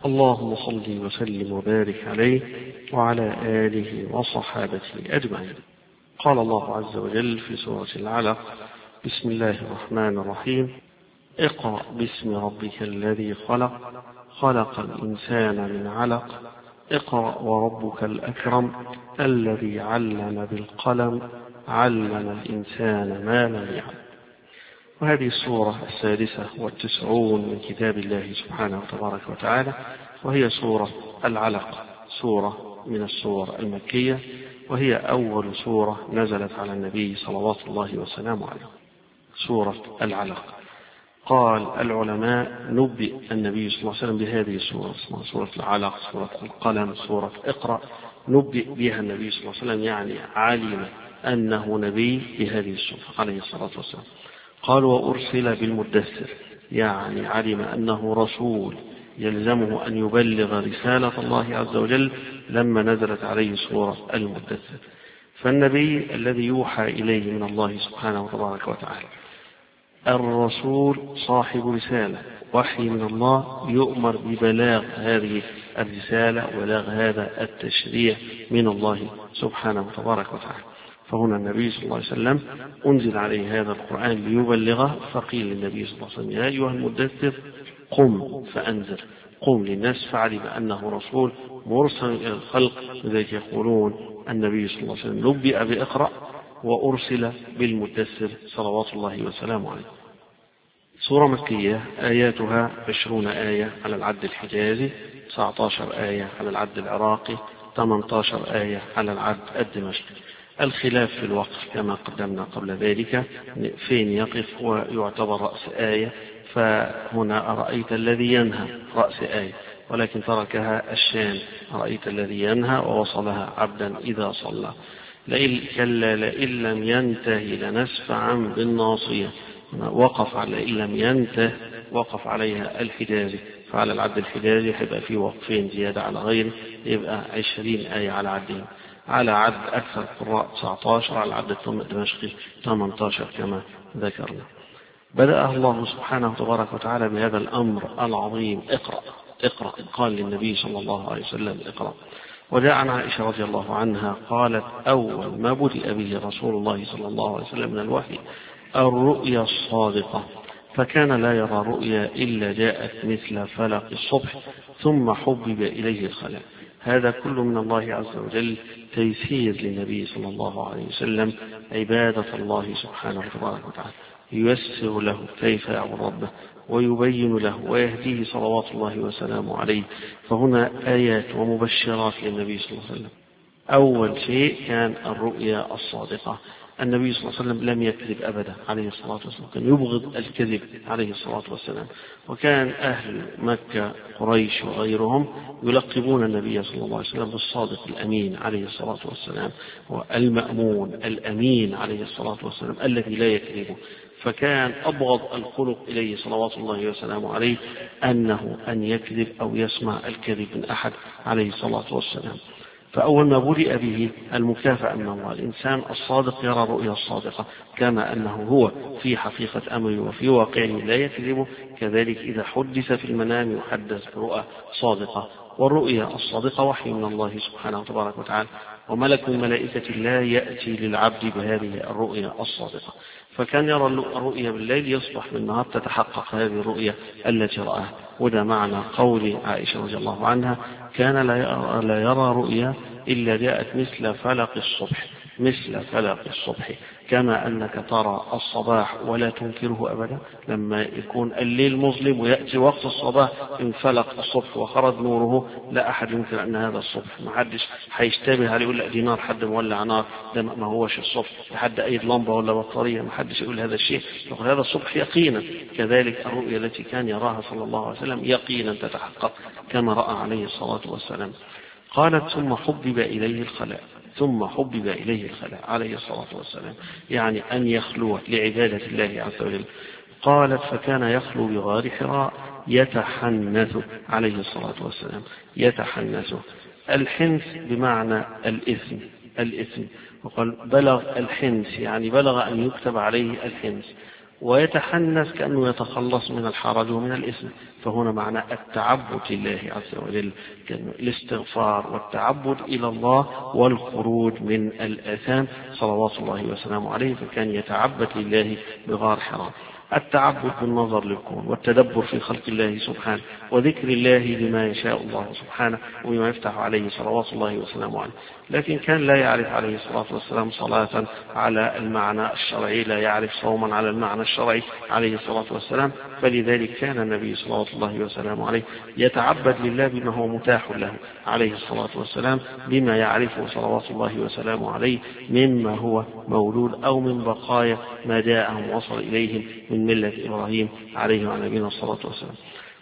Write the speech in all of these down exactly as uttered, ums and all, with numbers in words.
اللهم صل وسلم وبارك عليه وعلى آله وصحابته أجمعين. قال الله عز وجل في سورة العلق: بسم الله الرحمن الرحيم: اقرأ باسم ربك الذي خلق خلق الإنسان من علق اقرأ وربك الأكرم الذي علم بالقلم علم الإنسان ما لم يعلم. وهذه السورة السادسة والتسعون من كتاب الله سبحانه وتبارك وتعالى، وهي سورة العلق، سورة من السور المكية، وهي أول سورة نزلت على النبي صلوات الله وسلامه عليه. سورة العلق. قال العلماء: نبئ النبي صلى الله عليه وسلم بهذه السورة، اسمها سورة العلق، سورة القلم، سورة اقرأ. نبئ بها النبي صلى الله عليه وسلم، يعني علم أنه نبي بهذه السورة عليه الصلاة والسلام. قال: وأرسل بالمدثر، يعني علم أنه رسول يلزمه أن يبلغ رسالة الله عز وجل لما نزلت عليه سورة المدثر. فالنبي الذي يوحى إليه من الله سبحانه وتبارك وتعالى، الرسول صاحب رسالة، وحي من الله، يؤمر ببلاغ هذه الرسالة وبلاغ هذا التشريع من الله سبحانه وتبارك وتعالى. فهنا النبي صلى الله عليه وسلم أنزل عليه هذا القرآن ليبلغه، فقيل للنبي صلى الله عليه وسلم: يا أيها المدثر قم فأنذر، قم للناس، فعلم أنه رسول مرسل إلى الخلق. لذلك يقولون النبي صلى الله عليه وسلم نبئ بإقرأ وأرسل بالمدثر صلوات الله وسلامه عليه. سورة مكية، آياتها عشرون آية على العد الحجازي، تسعة عشر آية على العد العراقي، ثمانية عشر آية على العد الدمشقي. الخلاف في الوقف كما قدمنا قبل ذلك، فين يقف ويعتبر رأس آية. فهنا أرأيت الذي ينهى رأس آية، ولكن تركها الشام: أرأيت الذي ينهى ووصلها عبدا إذا صلى. لئن كلا لئن لم ينتهي لنسفعا بالناصية، وقف على إن لم ينته، وقف عليها الحجازي. فعلى العد الحجازي هيبقى فيه وقفين زيادة على غيره، يبقى عشرين آية على عدين. على عد أكثر القراء تسعة عشر، على العد الدمشقي ثمانية عشر كما ذكرنا. بدأ الله سبحانه تبارك وتعالى بهذا الأمر العظيم: اقرأ اقرأ. قال للنبي صلى الله عليه وسلم: اقرأ. وجاء عن عائشة رضي الله عنها قالت: أول ما بدأ به رسول الله صلى الله عليه وسلم من الوحي الرؤيا الصادقة، فكان لا يرى رؤيا إلا جاءت مثل فلق الصبح ثم حبب إليه الخلاء. هذا كل من الله عز وجل تيسير للنبي صلى الله عليه وسلم عبادة الله سبحانه وتبارك وتعالى، ييسر له كيف يعبد ربه ويبين له ويهديه صلوات الله وسلامه عليه. فهنا آيات ومبشرات للنبي صلى الله عليه وسلم. أول شيء كان الرؤيا الصادقة. النبي صلى الله عليه وسلم لم يكذب أبدا عليه الصلاة والسلام، كان يبغض الكذب عليه الصلاة والسلام. وكان أهل مكة قريش وغيرهم يلقبون النبي صلى الله عليه وسلم بالصادق الأمين عليه الصلاة والسلام، والمأمون الأمين عليه الصلاة والسلام الذي لا يكذب. فكان أبغض الخلق إليه صلوات الله وسلامه عليه أنه أن يكذب أو يسمع الكذب من أحد عليه الصلاة والسلام. فأول ما بدأ به المكافأة من الله، الإنسان الصادق يرى الرؤيا الصادقة، كما أنه هو في حقيقة أمره وفي واقعه لا يكذب، كذلك إذا حدث في المنام يحدث برؤى صادقة. والرؤيا الصادقة وحي من الله سبحانه وتبارك وتعالى، وملك من ملائكة الله يأتي للعبد بهذه الرؤيا الصادقة. فكان يرى الرؤيا بالليل، يصبح بالنهار تتحقق هذه الرؤيا التي رآها. وده معنى قول عائشة رضي الله عنها: كان لا يرى رؤيا إلا جاءت مثل فلق الصبح، مثل فلق الصبح، كما أنك ترى الصباح ولا تنكره أبدا. لما يكون الليل مظلم ويأتي وقت الصباح انفلق الصبح وخرج نوره، لا أحد ينكر أن هذا الصبح. ما حدش هيشتبه عليه يقول: لا دي نار، حد مولع نار، ده ما هوش الصبح، حد أيد لمبة ولا بطارية، ما حدش يقول هذا الشيء، يقول هذا الصبح يقينا. كذلك الرؤيا التي كان يراها صلى الله عليه وسلم يقينا تتحقق كما رأى عليه الصلاة والسلام. قالت: ثم حبب إليه الخلاء، ثم حبب إليه الخلاء عليه الصلاة والسلام، يعني أن يخلو لعبادة الله عز وجل. قالت: فكان يخلو بغار حراء يتحنث عليه الصلاة والسلام، يتحنث. الحنث بمعنى الإثم، الإثم. وقال: بلغ الحنث، يعني بلغ أن يكتب عليه الحنث. ويتحنث كأنه يتخلص من الحرج ومن الإثم. فهنا معنى التعبد لله عز وجل، الاستغفار والتعبد إلى الله والخروج من الآثام صلوات الله وسلامه عليه. فكان يتعبد لله بغار حراء. التعبد بالنظر للكون والتدبر في خلق الله سبحانه وذكر الله بما يشاء الله سبحانه وبما يفتح عليه صلوات الله وسلامه عليه. لكن كان لا يعرف عليه الصلاة والسلام صلاة على المعنى الشرعي، لا يعرف صوما على المعنى الشرعي عليه الصلاة والسلام. فلذلك كان النبي صلى الله وسلامه عليه يتعبد لله بما هو متاح له عليه الصلاة والسلام، بما يعرفه صلوات الله وسلامه عليه مما هو مولود أو من بقايا ما جاءهم وصل إليهم من ملة إبراهيم عليه وعلى نبينا الصلاة والسلام.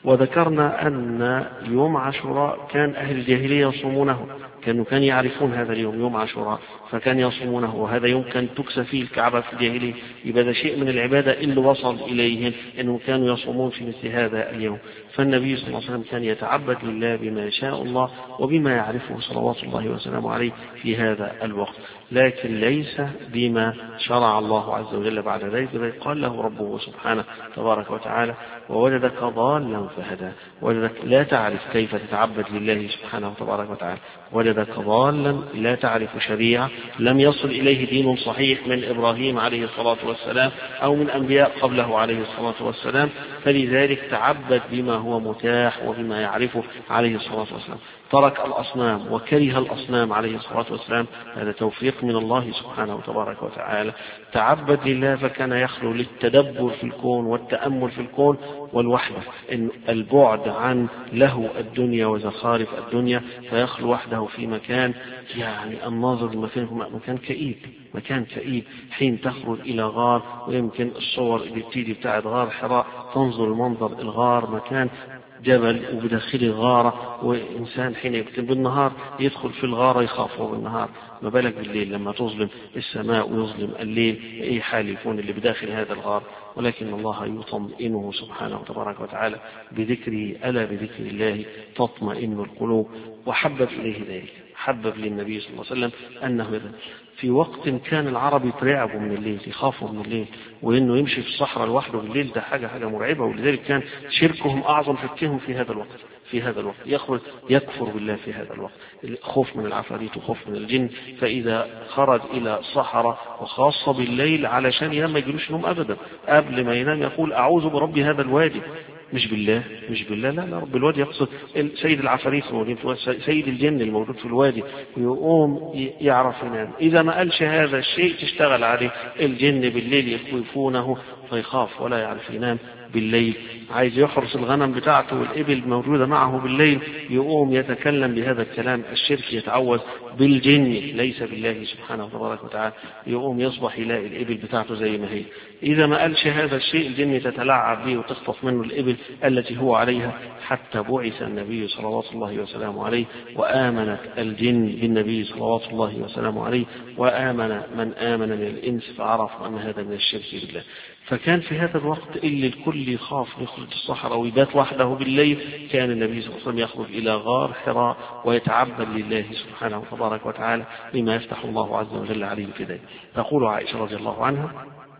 وذكرنا أن يوم عاشوراء كان أهل الجاهلية يصومونه، كانوا كان يعرفون هذا اليوم يوم عاشوراء فكان يصومونه، وهذا يوم كان تكسى فيه الكعبة في الجاهلية. يبقى ده شيء من العبادة اللي وصل إليهم أنهم كانوا يصومون في مثل هذا اليوم. فالنبي صلى الله عليه وسلم كان يتعبد لله بما يشاء الله وبما يعرفه صلوات الله وسلامه عليه في هذا الوقت، لكن ليس بما شرع الله عز وجل بعد ذلك. قال له ربه سبحانه تبارك وتعالى: ووجدك ضالا فهدى. وجدك لا تعرف كيف تتعبد لله سبحانه تبارك وتعالى، وجدك ضالا لا تعرف شريعة، لم يصل إليه دين صحيح من إبراهيم عليه الصلاة والسلام أو من أنبياء قبله عليه الصلاة والسلام. فلذلك تعبد بما هو متاح وبما يعرفه عليه الصلاة والسلام. ترك الأصنام وكره الأصنام عليه الصلاة والسلام، هذا توفيق من الله سبحانه تبارك وتعالى. تعبد لله فكان يخلو للتدبر في الكون والتأمل في الكون والوحدة، إن البعد عن له الدنيا وزخارف الدنيا، فيخلو وحده في مكان يعني الناظر مكان كئيب، مكان كئيب. حين تخرج إلى غار، ويمكن الصور اللي بتيجي بتاعت غار حراء تنظر المنظر الغار مكان جبل وبداخله غارة، وإنسان حين يكتب بالنهار يدخل في الغارة يخافه بالنهار، ما بالك بالليل لما تظلم السماء ويظلم الليل، أي حال يكون اللي بداخل هذا الغار. ولكن الله يطمئنه سبحانه تبارك وتعالى بذكره، ألا بذكر الله تطمئن القلوب. وحبب إليه ذلك، حبب للنبي صلى الله عليه وسلم أنه في وقت كان العرب يترعبوا من الليل، يخافوا من الليل، وإنه يمشي في الصحراء لوحده بالليل ده حاجة حاجة مرعبة. ولذلك كان شركهم أعظم شركهم في هذا الوقت، في هذا الوقت يخرج يكفر بالله في هذا الوقت، خوف من العفاريت وخوف من الجن. فإذا خرج إلى الصحراء وخاصة بالليل علشان ينام ما يجلوش نوم أبدا، قبل ما ينام يقول أعوذ برب هذا الوادي، مش بالله مش بالله لا لا رب الوادي، يقصد سيد العفاريت الموجود في الوادي، سيد الجن الموجود في الوادي، ويقوم يعرف ينام. إذا ما قالش هذا الشيء تشتغل عليه الجن بالليل يخوفونه فيخاف ولا يعرف ينام بالليل. عايز يحرس الغنم بتاعته والإبل موجودة معه بالليل، يقوم يتكلم بهذا الكلام الشرك، يتعوذ بالجن ليس بالله سبحانه وتبارك وتعالى، يقوم يصبح يلاقي الإبل بتاعته زي ما هي. إذا ما قالش هذا الشيء الجن تتلاعب به وتخطف منه الإبل التي هو عليها، حتى بعث النبي صلوات الله وسلامه عليه وآمنت الجن بالنبي صلوات الله وسلامه عليه، وآمن من آمن من الإنس فعرف أن هذا من الشرك بالله. فكان في هذا الوقت اللي الكل يخاف يخرج الصحراء ويبات وحده بالليل، كان النبي صلى الله عليه وسلم يخرج إلى غار حراء ويتعبد لله سبحانه وتبارك وتعالى بما يفتح الله عز وجل عليه في ذلك. تقول عائشة رضي الله عنها: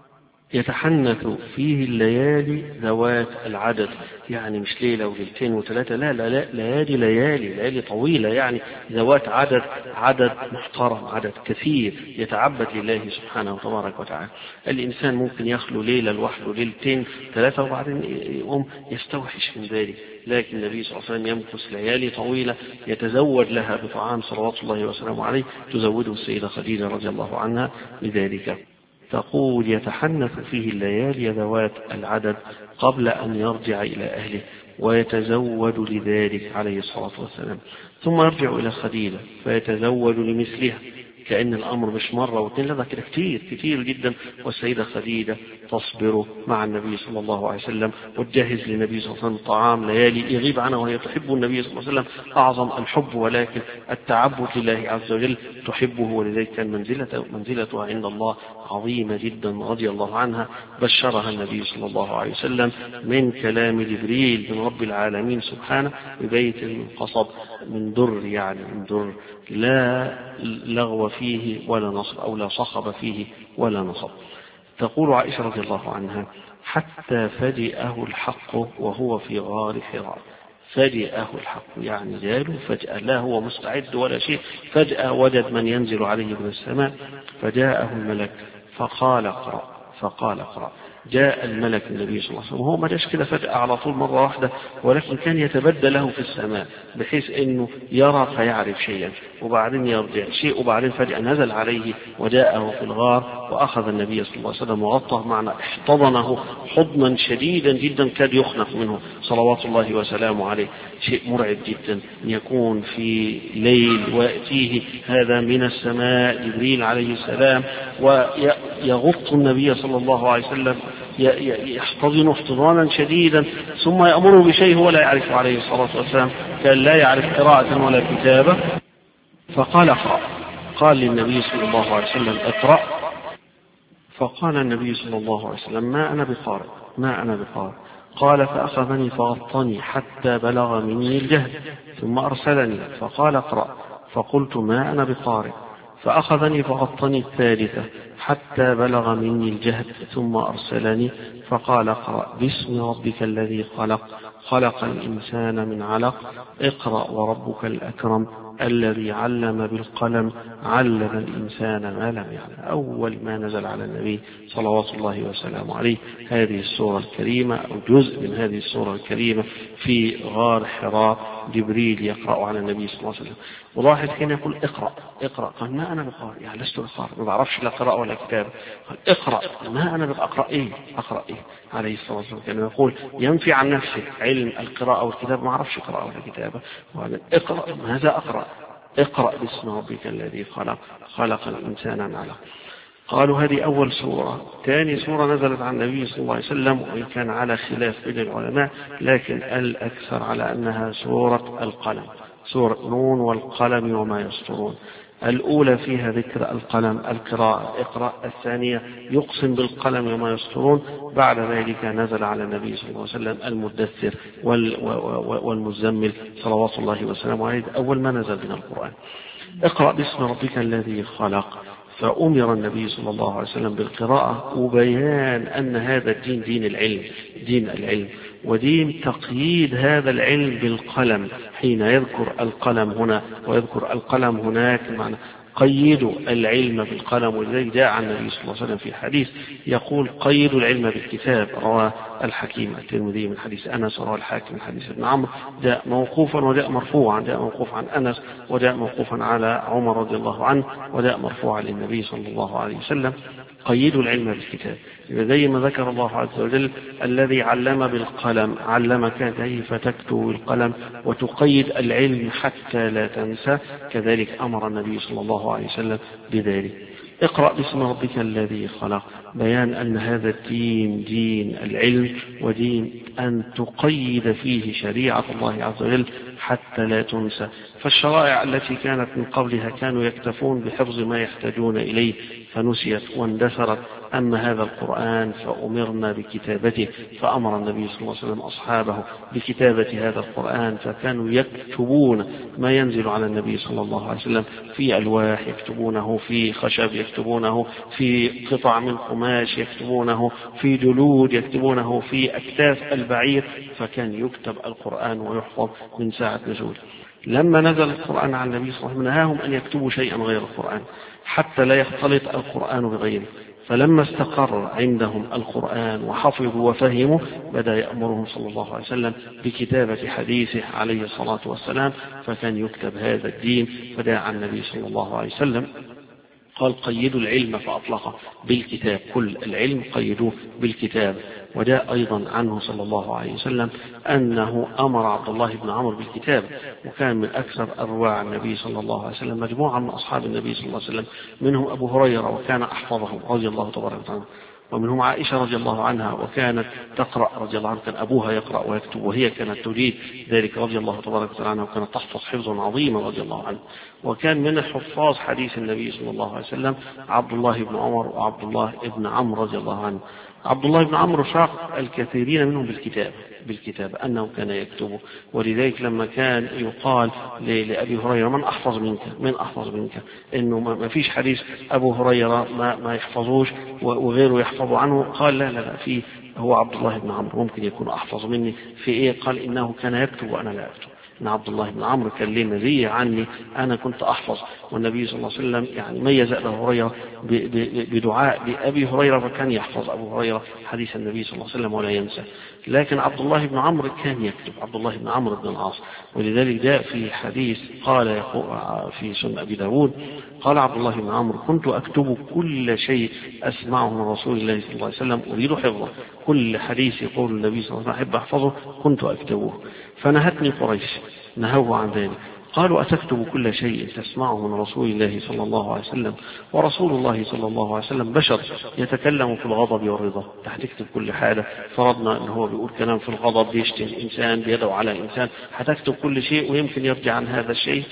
يتحنث فيه الليالي ذوات العدد، يعني مش ليلة وليلتين وثلاثة، لا لا لا ليالي ليالي ليالي طويلة، يعني ذوات عدد عدد محترم، عدد كثير يتعبد لله سبحانه وتبارك وتعالى. الإنسان ممكن يخلو ليلة لوحده ليلتين ثلاثة وبعدين يقوم يستوحش من ذلك، لكن النبي صلى الله عليه وسلم يمكث ليالي طويلة يتزود لها بطعام صلوات الله وسلامه عليه، تزوده السيدة خديجة رضي الله عنها لذلك. تقول: يتحنث فيه الليالي ذوات العدد قبل أن يرجع إلى أهله، ويتزود لذلك عليه الصلاة والسلام، ثم يرجع إلى خديجة فيتزود لمثلها، كأن الأمر مش مرة واثنين، لا ده كده كتير كتير جدا. والسيدة خديجة تصبر مع النبي صلى الله عليه وسلم وتجهز للنبي صلى الله عليه وسلم طعام ليالي يغيب عنها، وهي تحب النبي صلى الله عليه وسلم أعظم الحب، ولكن التعبد لله عز وجل تحبه، ولذلك كان منزلته منزلتها عند الله عظيمة جدا رضي الله عنها. بشرها النبي صلى الله عليه وسلم من كلام جبريل من رب العالمين سبحانه ببيت القصب من در، يعني من در لا لغو فيه ولا نصب، أو لا صخب فيه ولا نصب. تقول عائشة رضي الله عنها: حتى فجأه الحق وهو في غار حراء. فجأه الحق يعني جاله فجأة، لا هو مستعد ولا شيء، فجأة وجد من ينزل عليه من السماء، فجاءه الملك فقال اقرأ، فقال اقرأ. جاء الملك النبي صلى الله عليه وسلم وهو ما جاش كده فجأة على طول مرة واحدة، ولكن كان يتبدل له في السماء بحيث انه يرى فيعرف شيئا وبعدين يرجع شيء، وبعدين فجأة نزل عليه وجاءه في الغار وأخذ النبي صلى الله عليه وسلم وغطاه معنا، احتضنه حضنا شديدا جدا كاد يخنق منه صلوات الله وسلامه عليه. شيء مرعب جدا أن يكون في ليل ويأتيه هذا من السماء جبريل عليه السلام ويغط النبي صلى الله عليه وسلم، يحتضنه احتضانا شديدا، ثم يأمره بشيء هو لا يعرف عليه الصلاة والسلام، كان لا يعرف قراءة ولا كتابة. فقال اقرأ، قال للنبي صلى الله عليه وسلم اقرأ. فقال النبي صلى الله عليه وسلم ما أنا بقارئ، ما أنا بقارئ. قال فأخذني فغطني حتى بلغ مني الجهد ثم أرسلني فقال اقرأ، فقلت ما أنا بقارئ. فأخذني فغطني الثالثة حتى بلغ مني الجهد ثم أرسلني فقال اقرأ باسم ربك الذي خلق، خلق الإنسان من علق، اقرأ وربك الأكرم الذي علم بالقلم، علم الإنسان ما لم يعلم. أول ما نزل على النبي صلوات الله وسلامه عليه هذه السورة الكريمة أو جزء من هذه السورة الكريمة في غار حراء، جبريل يقرأ على النبي صلى الله عليه وسلم. ولاحظ كان يقول اقرأ اقرأ، قال ما أنا بقارئ، يعني لست بقارئ، ما بعرفش لا قراءة ولا كتابة. قال اقرأ، ما أنا بقرأ إيه أقرأ إيه عليه الصلاة والسلام. كان يقول ينفي عن نفسه علم القراءة والكتابة، ما عرفش قراءة ولا كتابة، وقال اقرأ ماذا أقرأ، اقرأ باسم ربك الذي خلق، خلق الإنسان من علق. قالوا هذه أول سورة. ثاني سورة نزلت عن النبي صلى الله عليه وسلم، وإن كان على خلاف بين العلماء، لكن الأكثر على أنها سورة القلم، سورة نون والقلم وما يسطرون. الأولى فيها ذكر القلم القراءة اقرأ، الثانية يقسم بالقلم وما يسطرون. بعد ذلك نزل على النبي صلى الله عليه وسلم المدثر والمزمل صلوات الله وسلامه عليه، أول ما نزل من القرآن. اقرأ باسم ربك الذي خلق، فأمر النبي صلى الله عليه وسلم بالقراءة وبيان أن هذا الدين دين العلم، دين العلم ودين تقييد هذا العلم بالقلم. حين يذكر القلم هنا ويذكر القلم هناك معنى قيدوا العلم بالقلم. ولذلك جاء عن النبي صلى الله عليه وسلم في حديث يقول قيدوا العلم بالكتاب، رواه الحكيم الترمذي من حديث أنس، ورواه الحاكم من حديث ابن عمرو، جاء موقوفا وجاء مرفوعا، جاء موقوف عن أنس وجاء موقوفا على عمر رضي الله عنه وجاء مرفوعا للنبي صلى الله عليه وسلم. قيدوا العلم بالكتاب، زي ما ذكر الله عز وجل الذي علم بالقلم، علمك كيف تكتب بالقلم وتقيد العلم حتى لا تنسى، كذلك أمر النبي صلى الله عليه وسلم بذلك. اقرأ باسم ربك الذي خلق، بيان أن هذا الدين دين العلم ودين أن تقيد فيه شريعة الله عز وجل حتى لا تنسى. فالشرائع التي كانت من قبلها كانوا يكتفون بحفظ ما يحتاجون إليه فنسيت واندثرت، أما هذا القرآن فأمرنا بكتابته، فأمر النبي صلى الله عليه وسلم أصحابه بكتابة هذا القرآن، فكانوا يكتبون ما ينزل على النبي صلى الله عليه وسلم في ألواح، يكتبونه في خشب، يكتبونه في قطع من قماش، يكتبونه في جلود، يكتبونه في أكتاف البعير، فكان يكتب القرآن ويحفظ من ساعة نزوله. لما نزل القرآن على النبي صلى الله عليه وسلم نهاهم أن يكتبوا شيئا غير القرآن حتى لا يختلط القرآن بغيره. فلما استقر عندهم القرآن وحفظوا وفهموا بدأ يأمرهم صلى الله عليه وسلم بكتابة حديثه عليه الصلاة والسلام، فكان يكتب هذا الدين. فدعا النبي صلى الله عليه وسلم قال قيدوا العلم فأطلقه بالكتاب، كل العلم قيدوه بالكتاب. وجاء أيضا عنه صلى الله عليه وسلم أنه أمر عبد الله بن عمرو بالكتاب، وكان من أكثر أرواع النبي صلى الله عليه وسلم مجموعة من أصحاب النبي صلى الله عليه وسلم، منهم أبو هريرة وكان أحفظهم رضي الله تبارك وتعالى، ومنهم عائشة رضي الله عنها وكانت تقرأ رضي الله عنها، كان أبوها يقرأ ويكتب وهي كانت تجيد ذلك رضي الله تبارك وتعالى عنها، وكانت تحفظ حفظا عظيما رضي الله عنه. وكان من الحفاظ حديث النبي صلى الله عليه وسلم عبد الله بن عمر وعبد الله بن عمرو رضي الله عنه. عبد الله بن عمرو شاق الكثيرين منهم بالكتاب بالكتاب أنه كان يكتبه، ولذلك لما كان يقال لأبي هريرة من أحفظ منك من أحفظ منك إنه ما فيش حديث أبو هريرة ما, ما يحفظوش وغيره يحفظ عنه، قال لا لا لا في هو عبد الله بن عمرو ممكن يكون أحفظ مني في إيه؟ قال إنه كان يكتب وأنا لا أكتب. إن عبد الله بن عمرو كان ليه مزية عني، أنا كنت أحفظ، والنبي صلى الله عليه وسلم يعني ميز أبا هريرة بدعاء لأبي هريرة، فكان يحفظ أبو هريرة حديث النبي صلى الله عليه وسلم ولا ينسى. لكن عبد الله بن عمرو كان يكتب، عبد الله بن عمرو بن العاص، ولذلك جاء في حديث قال في سنن أبي داود قال عبد الله بن عمرو كنت أكتب كل شيء أسمعه من رسول الله صلى الله عليه وسلم أريد حفظه، كل حديث يقول النبي صلى الله عليه وسلم أحب أحفظه كنت أكتبه، فنهتني قريش نهوا عن ذلك، قالوا أتكتب كل شيء تسمعه من رسول الله صلى الله عليه وسلم، ورسول الله صلى الله عليه وسلم بشر يتكلم في الغضب والرضا، هتكتب كل حاجة، فرضنا أنه هو بيقول كلام في الغضب بيشتم إنسان بيدعو على إنسان، هتكتب كل شيء ويمكن يرجع عن هذا الشيء،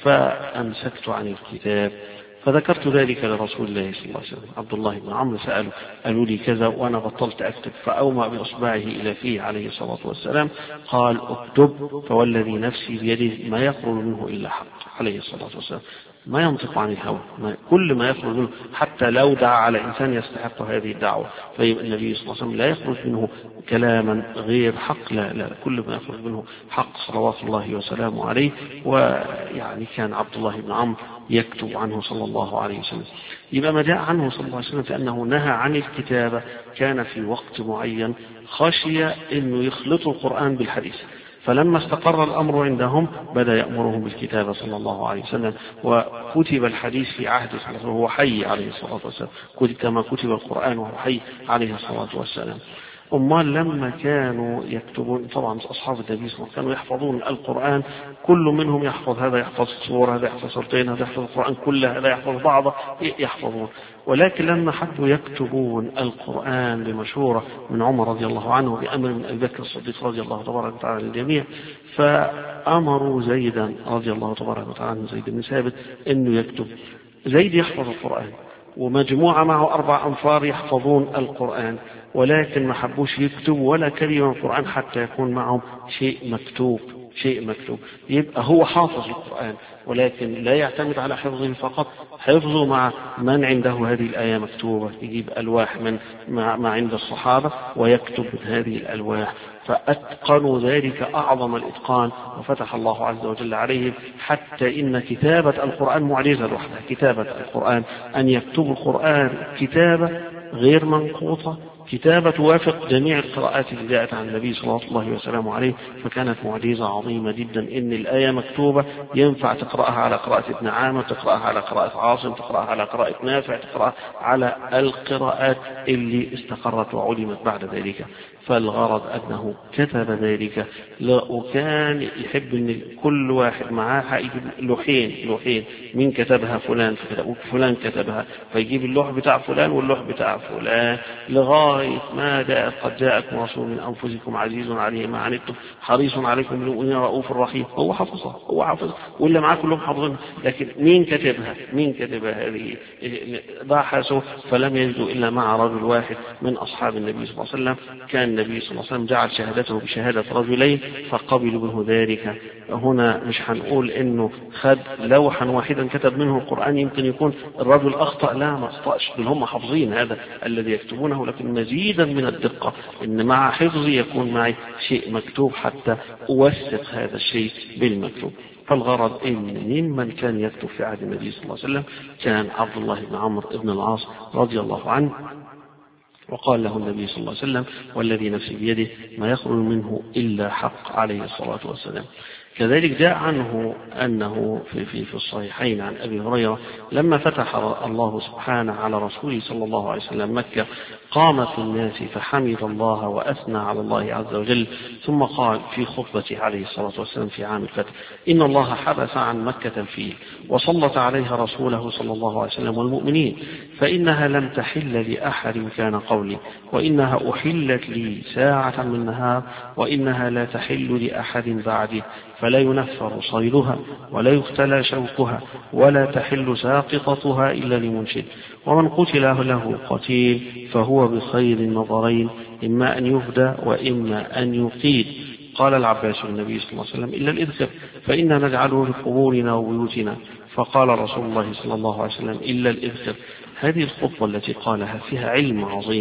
فأمسكت عن الكتاب. فذكرت ذلك لرسول الله صلى الله عليه وسلم. عبد الله بن عمرو سأله قالوا لي كذا وأنا بطلت أكتب، فأومأ بإصبعه إلى فيه عليه الصلاة والسلام قال اكتب فوالذي نفسي بيده ما يخرج منه إلا حق عليه الصلاة والسلام، ما ينطق عن الهوى، كل ما يخرج منه حتى لو دعا على إنسان يستحق هذه الدعوة، فيبقى النبي صلى الله عليه وسلم لا يخرج منه كلاما غير حق، لا لا كل ما يخرج منه حق صلوات الله وسلامه عليه. ويعني كان عبد الله بن عمرو يكتب عنه صلى الله عليه وسلم. يبقى ما جاء عنه صلى الله عليه وسلم فأنه نهى عن الكتابة كان في وقت معين خشي أنه يخلطوا القرآن بالحديث، فلما استقر الأمر عندهم بدأ يأمرهم بالكتابة صلى الله عليه وسلم، وكتب الحديث في عهده وهو حي عليه الصلاة والسلام كما كتب القرآن وهو حي عليه الصلاة والسلام. أمال لما كانوا يكتبون، طبعا أصحاب النبي صلى الله عليه وسلم كانوا يحفظون القرآن، كل منهم يحفظ، هذا يحفظ سورة، هذا يحفظ سورتين، هذا يحفظ القرآن كله، هذا يحفظ بعضه يحفظون. ولكن لما حبوا يكتبون القرآن بمشورة من عمر رضي الله عنه بأمر من أبي بكر الصديق رضي الله تبارك وتعالى للجميع، فأمروا زيدا رضي الله تبارك وتعالى عنه زيد بن ثابت إنه يكتب. زيد يحفظ القرآن ومجموعة معه أربع أنفار يحفظون القرآن، ولكن ما حبوش يكتبوا ولا كلمة من القرآن حتى يكون معهم شيء مكتوب، شيء مكتوب. يبقى هو حافظ القرآن ولكن لا يعتمد على حفظه فقط، حفظه مع من عنده هذه الآية مكتوبة، يجيب ألواح من ما عند الصحابة ويكتب من هذه الألواح، فأتقنوا ذلك أعظم الإتقان وفتح الله عز وجل عليهم، حتى إن كتابة القرآن معجزة لوحدها. كتابة القرآن أن يكتب القرآن كتابة غير منقوطة، كتابة توافق جميع القراءات اللي جاءت عن النبي صلى الله عليه وسلم عليه، فكانت معجزة عظيمة جدا إن الآية مكتوبة ينفع تقرأها على قراءة ابن عامر، تقرأها على قراءة عاصم، تقرأها على قراءة نافع، تقرأها على القراءات اللي استقرت وعلمت بعد ذلك. فالغرض أنه كتب ذلك، وكان يحب أن كل واحد معاه يجيب لوحين لوحين من كتبها فلان فلان كتبها، فيجيب اللوح بتاع فلان واللوح بتاع فلان لغاية ما جاء قد جاءكم رسول من أنفسكم عزيز عليه ما عنتم حريص عليكم بالمؤمنين رؤوف رحيم. هو حفظها، هو حفظها ولا معاه كلهم حافظينها، لكن مين كتبها مين كتبها هذه؟ بحثوا فلم يجدوا إلا مع رجل واحد من أصحاب النبي صلى الله عليه وسلم. كان النبي صلى الله عليه وسلم جعل شهادته بشهادة رجلين فقبلوا منه ذلك. هنا مش هنقول انه خد لوحا واحدا كتب منه القرآن يمكن يكون الرجل اخطأ، لا ما اخطأش، بل هم حافظين هذا الذي يكتبونه، لكن مزيدا من الدقة ان مع حفظي يكون معي شيء مكتوب حتى اوثق هذا الشيء بالمكتوب. فالغرض ان ممن كان يكتب في عهد النبي صلى الله عليه وسلم كان عبد الله بن عمرو بن العاص رضي الله عنه، وقال له النبي صلى الله عليه وسلم والذي نفسي بيده ما يخرج منه إلا حق عليه الصلاة والسلام. كذلك جاء عنه أنه في, في, في الصحيحين عن أبي هريرة لما فتح الله سبحانه على رسوله صلى الله عليه وسلم مكة قام في الناس فحمد الله وأثنى على الله عز وجل، ثم قال في خطبته عليه الصلاة والسلام في عام الفتح إن الله حبس عن مكة الفيل وسلط عليها رسوله صلى الله عليه وسلم والمؤمنين، فإنها لم تحل لأحد كان قولي، وإنها أحلت لي ساعة من نهار، وإنها لا تحل لأحد بعدي، فلا ينفر صيدها ولا يختلى شوكها ولا تحل ساقطتها إلا لمنشد، ومن قتل له قتيل فهو بخير النظرين إما أن يفدى وإما أن يقيد. قال العباس النبي صلى الله عليه وسلم إلا الإذكر فإنا نجعله في قبورنا وبيوتنا، فقال رسول الله صلى الله عليه وسلم إلا الإذكر. هذه الخطبة التي قالها فيها علم عظيم،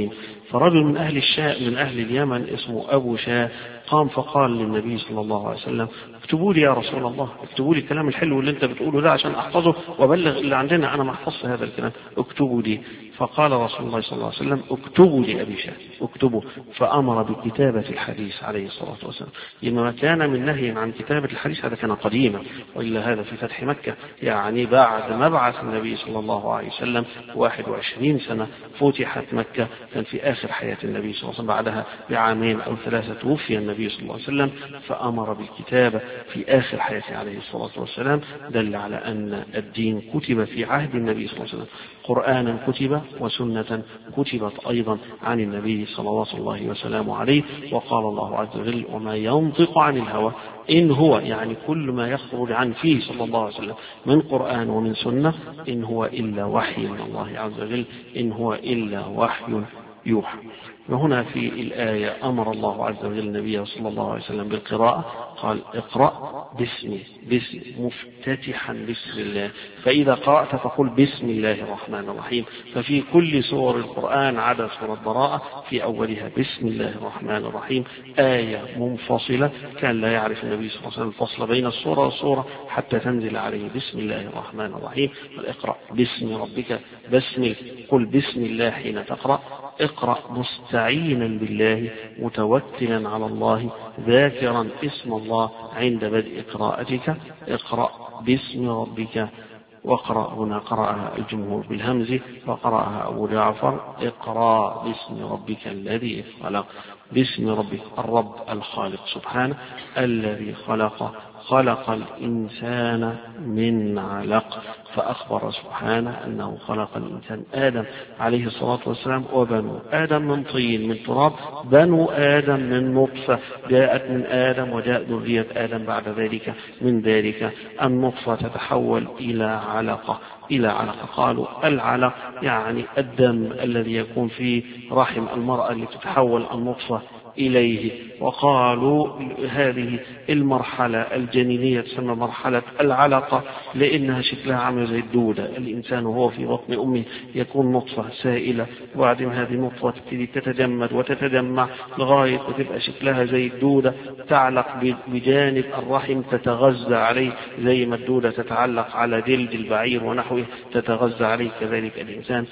فرجل من أهل الشام من أهل اليمن اسمه أبو شاه قام فقال للنبي صلى الله عليه وسلم اكتبوا لي يا رسول الله، اكتبوا لي الكلام الحلو اللي انت بتقوله ده عشان احفظه وابلغ اللي عندنا، انا ما احفظش هذا الكلام، اكتبوا لي. فقال رسول الله صلى الله عليه وسلم اكتبوا لأبي شاه، اكتبوا. فأمر بكتابة الحديث عليه الصلاة والسلام. إنما كان من نهي عن كتابة الحديث هذا كان قديما، وإلا هذا في فتح مكة، يعني بعد مبعث النبي صلى الله عليه وسلم واحد وعشرين سنة فتحت مكة، كان في آخر حياة النبي صلى الله عليه وسلم، بعدها بعامين أو ثلاثة توفي النبي صلى الله عليه وسلم، فأمر بالكتابة في آخر حياته عليه الصلاة والسلام، دل على أن الدين كتب في عهد النبي صلى الله عليه وسلم، قرآنا كتب وسنة كتبت أيضا عن النبي صلى الله عليه وسلم عليه. وقال الله عز وجل وما ينطق عن الهوى إن هو، يعني كل ما يخرج عن فيه صلى الله عليه وسلم من قرآن ومن سنة، إن هو إلا وحي من الله عز وجل، إن هو إلا وحي يوحى. وهنا في الآية أمر الله عز وجل النبي صلى الله عليه وسلم بالقراءة، قال اقرأ باسم باسم مفتتحا بسم الله، فإذا قرأت فقل بسم الله الرحمن الرحيم. ففي كل سور القرآن عدا سورة براءة في أولها بسم الله الرحمن الرحيم، آية منفصلة، كان لا يعرف النبي صلى الله عليه وسلم الفصل بين السورة والسورة حتى تنزل عليه بسم الله الرحمن الرحيم. اقرأ باسم ربك بسم، قل بسم الله حين تقرأ، اقرأ مستعينا بالله متوكلا على الله ذاكرا اسم الله عند بدء قراءتك، اقرأ باسم ربك. وقرأ هنا قرأها الجمهور بالهمز، وقرأها أبو جعفر اقرأ باسم ربك الذي خلق. باسم ربك الرب الخالق سبحانه، الذي خلق خلق الإنسان من علق، فأخبر سبحانه أنه خلق الإنسان آدم عليه الصلاة والسلام وبنو آدم من طين من تراب، بنو آدم من نطفة جاءت من آدم، وجاء ذرية آدم بعد ذلك من ذلك النطفة تتحول إلى علقة إلى علقة. قالوا العلق يعني الدم الذي يكون في رحم المرأة اللي تتحول النطفة إليه. وقالوا هذه المرحلة الجنينية تسمى مرحلة العلقة لأنها شكلها عامل زي الدودة. الإنسان وهو في بطن أمه يكون نطفة سائلة، وبعدين هذه النطفة تبتدي تتجمد وتتجمع لغاية وتبقى شكلها زي الدودة، تعلق بجانب الرحم تتغذى عليه زي ما الدودة تتعلق على جلد البعير ونحوه تتغذى عليه، كذلك الإنسان.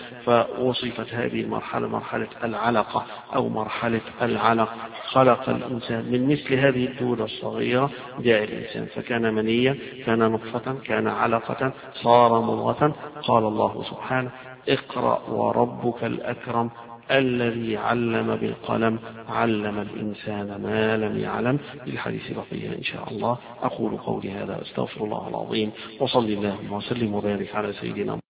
فوصفت هذه المرحلة مرحلة العلقة أو مرحلة العلق. خلق الإنسان من مثل هذه الدودة الصغيرة جاء الإنسان، فكان منيا، كان نطفة، كان علقة، صار مضغة. قال الله سبحانه اقرأ وربك الأكرم الذي علم بالقلم علم الإنسان ما لم يعلم. بالحديث بقية إن شاء الله. أقول قولي هذا أستغفر الله العظيم، وصلي الله وسلم وبارك على سيدنا